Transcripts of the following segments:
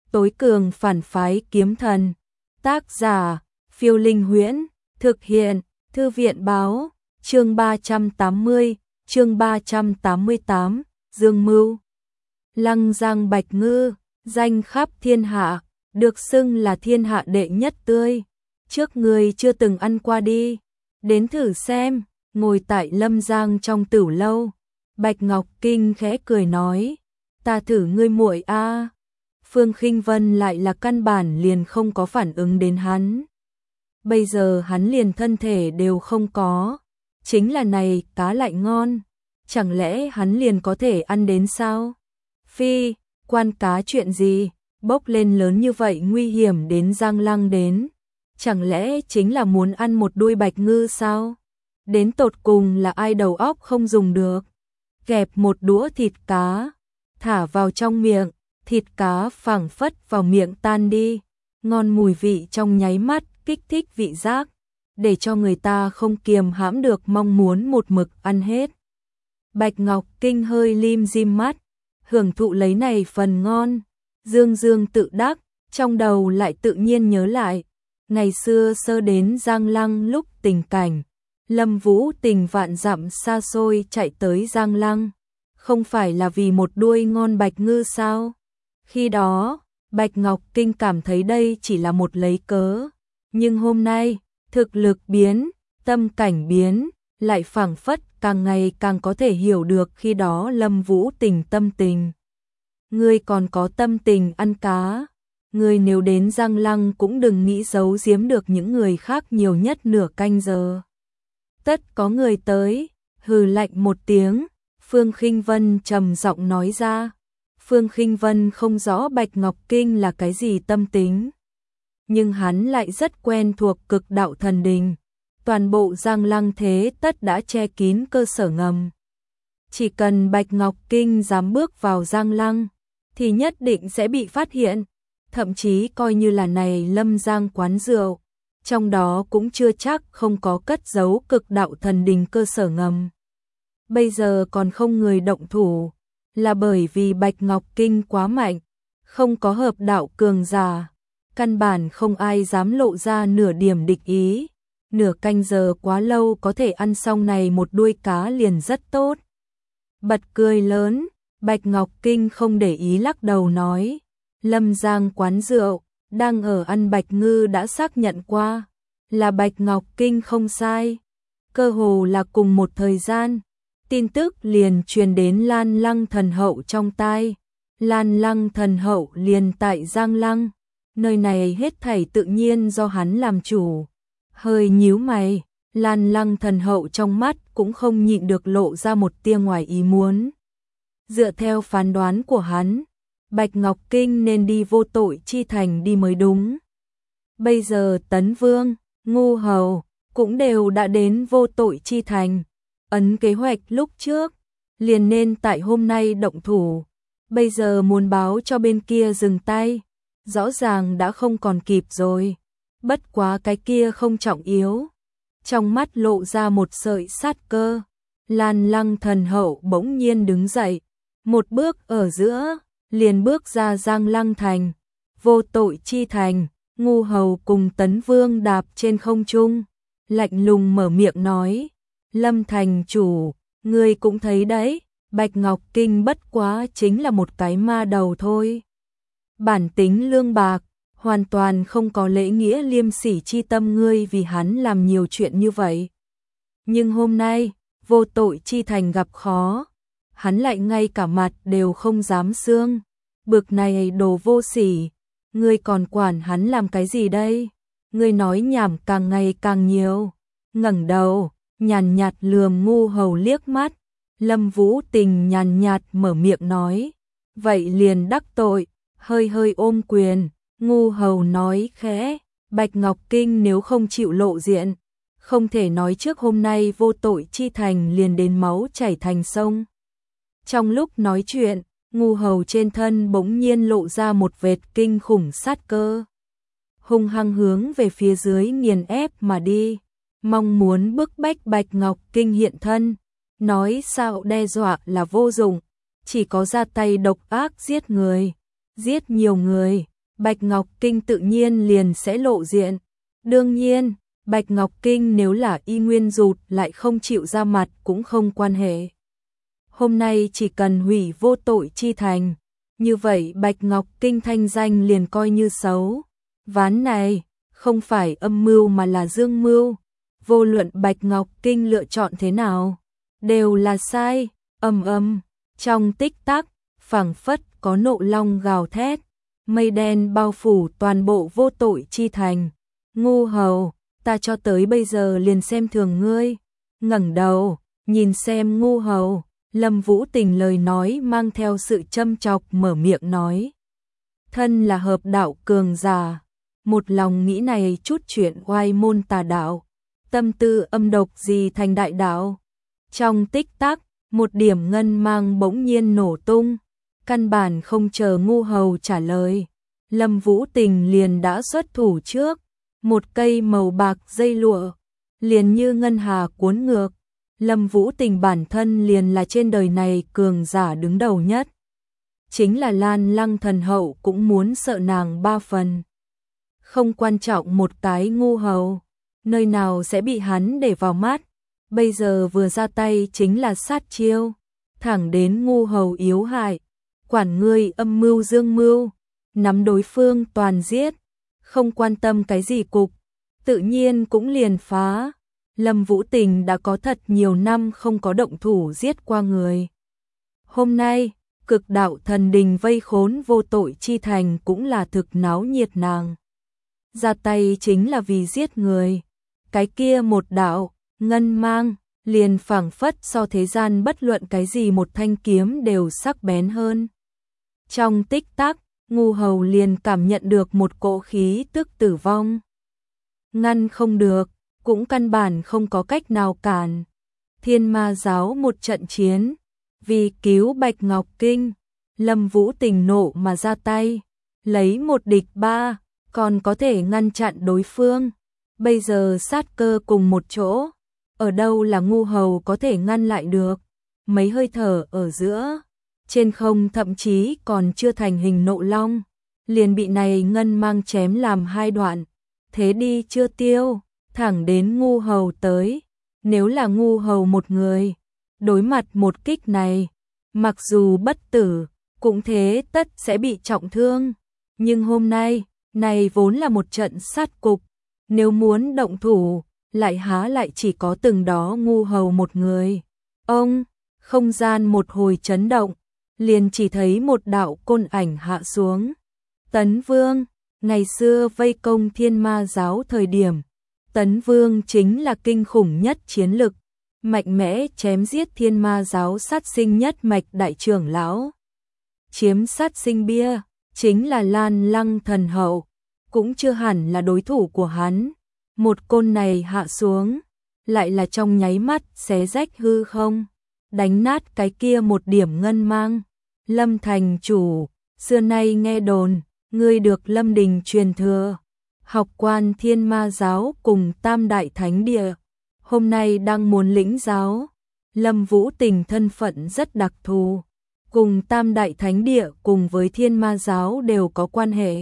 tối cường phản phái kiếm thần. Tác giả, Phiêu Linh Huyễn, thực hiện, Thư viện Báo, chương 380, chương 388, Dương Mưu. Lăng Giang Bạch Ngư, danh khắp thiên hạ, được xưng là thiên hạ đệ nhất tươi. Trước người chưa từng ăn qua đi, đến thử xem. Ngồi tại Lâm Giang trong tửu lâu, Bạch Ngọc Kinh khẽ cười nói, ta thử ngươi muội a. Phương Khinh Vân lại là căn bản liền không có phản ứng đến hắn. Bây giờ hắn liền thân thể đều không có, chính là này cá lại ngon, chẳng lẽ hắn liền có thể ăn đến sao? Phi, quan cá chuyện gì, bốc lên lớn như vậy nguy hiểm đến Giang Lăng đến, chẳng lẽ chính là muốn ăn một đuôi bạch ngư sao? Đến tột cùng là ai đầu óc không dùng được. Kẹp một đũa thịt cá, thả vào trong miệng, thịt cá phảng phất vào miệng tan đi, ngon mùi vị trong nháy mắt kích thích vị giác, để cho người ta không kiềm hãm được mong muốn một mực ăn hết. Bạch Ngọc Kinh hơi lim dim mắt, hưởng thụ lấy này phần ngon, dương dương tự đắc, trong đầu lại tự nhiên nhớ lại, ngày xưa sơ đến Giang Lăng lúc tình cảnh. Lâm Vũ Tình vạn dặm xa xôi chạy tới Giang Lăng, không phải là vì một đuôi ngon bạch ngư sao? Khi đó, Bạch Ngọc Kinh cảm thấy đây chỉ là một lấy cớ, nhưng hôm nay, thực lực biến, tâm cảnh biến, lại phảng phất càng ngày càng có thể hiểu được khi đó Lâm Vũ Tình tâm tình. Ngươi còn có tâm tình ăn cá, ngươi nếu đến Giang Lăng cũng đừng nghĩ giấu giếm được những người khác nhiều nhất nửa canh giờ. Tất có người tới, hừ lạnh một tiếng, Phương Khinh Vân trầm giọng nói ra. Phương Khinh Vân không rõ Bạch Ngọc Kinh là cái gì tâm tính, nhưng hắn lại rất quen thuộc cực đạo thần đình, toàn bộ Giang Lăng thế tất đã che kín cơ sở ngầm. Chỉ cần Bạch Ngọc Kinh dám bước vào Giang Lăng, thì nhất định sẽ bị phát hiện, thậm chí coi như là này Lâm Giang quán rượu. Trong đó cũng chưa chắc không có cất giấu cực đạo thần đình cơ sở ngầm. Bây giờ còn không người động thủ, là bởi vì Bạch Ngọc Kinh quá mạnh, không có hợp đạo cường giả, căn bản không ai dám lộ ra nửa điểm địch ý. Nửa canh giờ quá lâu có thể ăn xong này một đuôi cá liền rất tốt. Bật cười lớn, Bạch Ngọc Kinh không để ý lắc đầu nói, Lâm Giang quán rượu đang ở ăn bạch ngư đã xác nhận qua, là Bạch Ngọc Kinh không sai. Cơ hồ là cùng một thời gian, tin tức liền truyền đến Lan Lăng thần hậu trong tai. Lan Lăng thần hậu liền tại Giang Lăng, nơi này hết thảy tự nhiên do hắn làm chủ. Hơi nhíu mày, Lan Lăng thần hậu trong mắt cũng không nhịn được lộ ra một tia ngoài ý muốn. Dựa theo phán đoán của hắn, Bạch Ngọc Kinh nên đi Vô Tội Chi Thành đi mới đúng. Bây giờ Tấn Vương, Ngu Hầu cũng đều đã đến Vô Tội Chi Thành, ấn kế hoạch lúc trước, liền nên tại hôm nay động thủ. Bây giờ muốn báo cho bên kia dừng tay, rõ ràng đã không còn kịp rồi. Bất quá cái kia không trọng yếu. Trong mắt lộ ra một sợi sát cơ, Lan Lăng thần hậu bỗng nhiên đứng dậy, một bước ở giữa liền bước ra Giang Lăng thành. Vô Tội Chi Thành, Ngu Hầu cùng Tấn Vương đạp trên không trung, lạnh lùng mở miệng nói, Lâm thành chủ, ngươi cũng thấy đấy, Bạch Ngọc Kinh bất quá chính là một cái ma đầu thôi. Bản tính lương bạc, hoàn toàn không có lễ nghĩa liêm sỉ chi tâm, ngươi vì hắn làm nhiều chuyện như vậy. Nhưng hôm nay, Vô Tội Chi Thành gặp khó, hắn lại ngay cả mặt đều không dám xương. Bực này đồ vô sỉ, ngươi còn quản hắn làm cái gì đây? Ngươi nói nhảm càng ngày càng nhiều. Ngẩng đầu, nhàn nhạt lườm Ngu Hầu liếc mắt. Lâm Vũ Tình nhàn nhạt mở miệng nói, vậy liền đắc tội. Hơi hơi ôm quyền, Ngu Hầu nói khẽ, Bạch Ngọc Kinh nếu không chịu lộ diện, không thể nói trước hôm nay Vô Tội Chi Thành liền đến máu chảy thành sông. Trong lúc nói chuyện, Ngu Hầu trên thân bỗng nhiên lộ ra một vệt kinh khủng sát cơ, hung hăng hướng về phía dưới nghiền ép mà đi, mong muốn bức bách Bạch Ngọc Kinh hiện thân. Nói sao đe dọa là vô dụng, chỉ có ra tay độc ác giết người, giết nhiều người, Bạch Ngọc Kinh tự nhiên liền sẽ lộ diện. Đương nhiên, Bạch Ngọc Kinh nếu là y nguyên rụt lại không chịu ra mặt cũng không quan hệ. Hôm nay chỉ cần hủy vô tội chi thành, như vậy Bạch Ngọc Kinh thanh danh liền coi như xấu. Ván này, không phải âm mưu mà là dương mưu. Vô luận Bạch Ngọc Kinh lựa chọn thế nào, đều là sai. Trong tích tắc, phảng phất có nộ long gào thét, mây đen bao phủ toàn bộ vô tội chi thành. Ngu hầu, ta cho tới bây giờ liền xem thường ngươi. Ngẩng đầu, nhìn xem ngu hầu, Lâm Vũ Tình lời nói mang theo sự châm chọc mở miệng nói. Thân là hợp đạo cường giả, một lòng nghĩ này chút chuyện oai môn tà đạo, tâm tư âm độc gì thành đại đạo. Trong tích tắc, một điểm ngân mang bỗng nhiên nổ tung, căn bản không chờ ngu hầu trả lời. Lâm Vũ Tình liền đã xuất thủ trước, một cây màu bạc dây lụa, liền như ngân hà cuốn ngược. Lâm Vũ Tình bản thân liền là trên đời này cường giả đứng đầu nhất. Chính là Lan Lăng thần hậu cũng muốn sợ nàng 3 phần. Không quan trọng một cái ngu hầu, nơi nào sẽ bị hắn để vào mắt. Bây giờ vừa ra tay chính là sát chiêu, thẳng đến ngu hầu yếu hại. Quản ngươi âm mưu dương mưu, nắm đối phương toàn giết, không quan tâm cái gì cục, tự nhiên cũng liền phá. Lâm Vũ Tình đã có thật nhiều năm không có động thủ giết qua người. Hôm nay, cực đạo thần đình vây khốn vô tội chi thành cũng là thực náo nhiệt nàng. Ra tay chính là vì giết người. Cái kia một đạo, ngân mang, liền phảng phất so thế gian bất luận cái gì một thanh kiếm đều sắc bén hơn. Trong tích tắc, ngu hầu liền cảm nhận được một cỗ khí tức tử vong. Ngăn không được, cũng căn bản không có cách nào cản. Thiên Ma giáo một trận chiến, vì cứu Bạch Ngọc Kinh, Lâm Vũ Tình nộ mà ra tay, lấy một địch 3, còn có thể ngăn chặn đối phương. Bây giờ sát cơ cùng một chỗ, ở đâu là ngu hầu có thể ngăn lại được. Mấy hơi thở ở giữa, trên không thậm chí còn chưa thành hình nộ long, liền bị này ngân mang chém làm 2 đoạn. Thế đi chưa tiêu, thẳng đến ngu hầu tới. Nếu là ngu hầu một người, đối mặt một kích này, mặc dù bất tử, cũng thế tất sẽ bị trọng thương. Nhưng hôm nay, này vốn là một trận sát cục, nếu muốn động thủ, lại há lại chỉ có từng đó ngu hầu một người. Không gian một hồi chấn động, liền chỉ thấy một đạo côn ảnh hạ xuống. Tấn Vương, ngày xưa vây công Thiên Ma giáo thời điểm, Tấn Vương chính là kinh khủng nhất chiến lực, mạnh mẽ chém giết Thiên Ma giáo sát sinh nhất mạch đại trưởng lão. Chiếm sát sinh bia, chính là Lan Lăng thần hậu, cũng chưa hẳn là đối thủ của hắn. Một côn này hạ xuống, lại là trong nháy mắt xé rách hư không, đánh nát cái kia một điểm ngân mang. Lâm thành chủ, xưa nay nghe đồn, ngươi được Lâm đình truyền thừa, học quan Thiên Ma giáo cùng Tam Đại Thánh Địa, hôm nay đang muốn lĩnh giáo. Lâm Vũ Tình thân phận rất đặc thù, cùng Tam Đại Thánh Địa cùng với Thiên Ma giáo đều có quan hệ.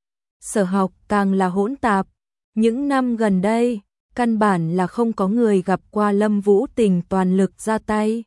Sở học càng là hỗn tạp, những năm gần đây, căn bản là không có người gặp qua Lâm Vũ Tình toàn lực ra tay.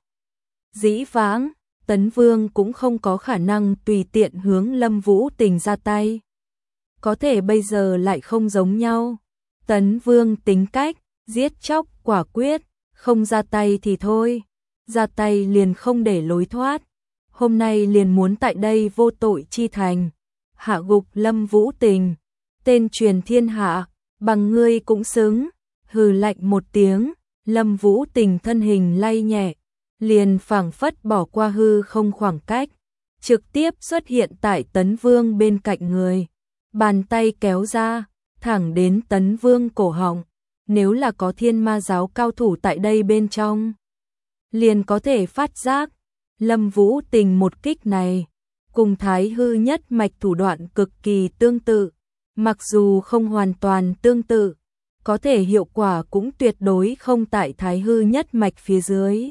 Dĩ vãng, Tấn Vương cũng không có khả năng tùy tiện hướng Lâm Vũ Tình ra tay. Có thể bây giờ lại không giống nhau. Tấn Vương tính cách, giết chóc quả quyết, không ra tay thì thôi, ra tay liền không để lối thoát. Hôm nay liền muốn tại đây vô tội chi thành, hạ gục Lâm Vũ Tình, tên truyền thiên hạ, bằng ngươi cũng xứng. Hừ lạnh một tiếng, Lâm Vũ Tình thân hình lay nhẹ, liền phảng phất bỏ qua hư không khoảng cách, trực tiếp xuất hiện tại Tấn Vương bên cạnh người. Bàn tay kéo ra, thẳng đến Tấn Vương cổ họng. Nếu là có Thiên Ma giáo cao thủ tại đây bên trong, liền có thể phát giác, Lâm Vũ Tình một kích này, cùng Thái Hư nhất mạch thủ đoạn cực kỳ tương tự. Mặc dù không hoàn toàn tương tự, có thể hiệu quả cũng tuyệt đối không tại Thái Hư nhất mạch phía dưới.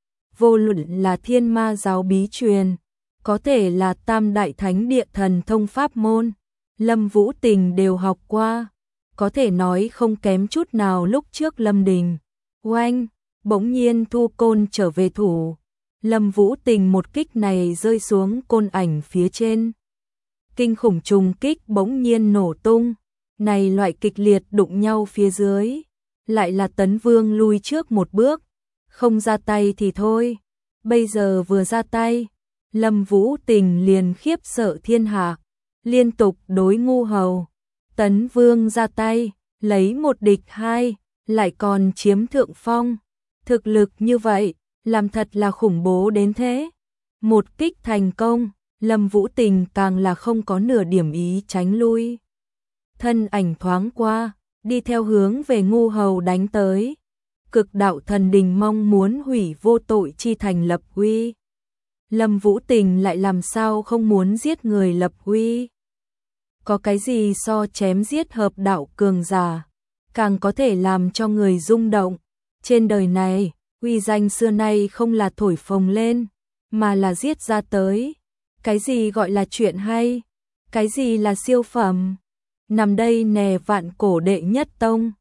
Vô luận là Thiên Ma giáo bí truyền, có thể là Tam Đại Thánh Địa thần thông pháp môn, Lâm Vũ Tình đều học qua, có thể nói không kém chút nào lúc trước Lâm Đình. Oanh, bỗng nhiên Thu Côn trở về thủ. Lâm Vũ Tình một kích này rơi xuống côn ảnh phía trên. Kinh khủng trùng kích bỗng nhiên nổ tung. Này loại kịch liệt đụng nhau phía dưới. Lại là Tấn Vương lui trước một bước. Không ra tay thì thôi. Bây giờ vừa ra tay. Lâm Vũ Tình liền khiếp sợ thiên hạ. Liên tục đối ngu hầu. Tấn Vương ra tay. Lấy một địch hai. Lại còn chiếm thượng phong. Thực lực như vậy. Làm thật là khủng bố đến thế. Một kích thành công. Lâm Vũ Tình càng là không có nửa điểm ý tránh lui. Thân ảnh thoáng qua, đi theo hướng về ngu hầu đánh tới. Cực đạo thần đình mong muốn hủy vô tội chi thành lập uy. Lâm Vũ Tình lại làm sao không muốn giết người lập uy. Có cái gì so chém giết hợp đạo cường giả, càng có thể làm cho người rung động. Trên đời này, uy danh xưa nay không là thổi phồng lên, mà là giết ra tới. Cái gì gọi là chuyện hay? Cái gì là siêu phẩm? Nằm đây nè vạn cổ đệ nhất tông,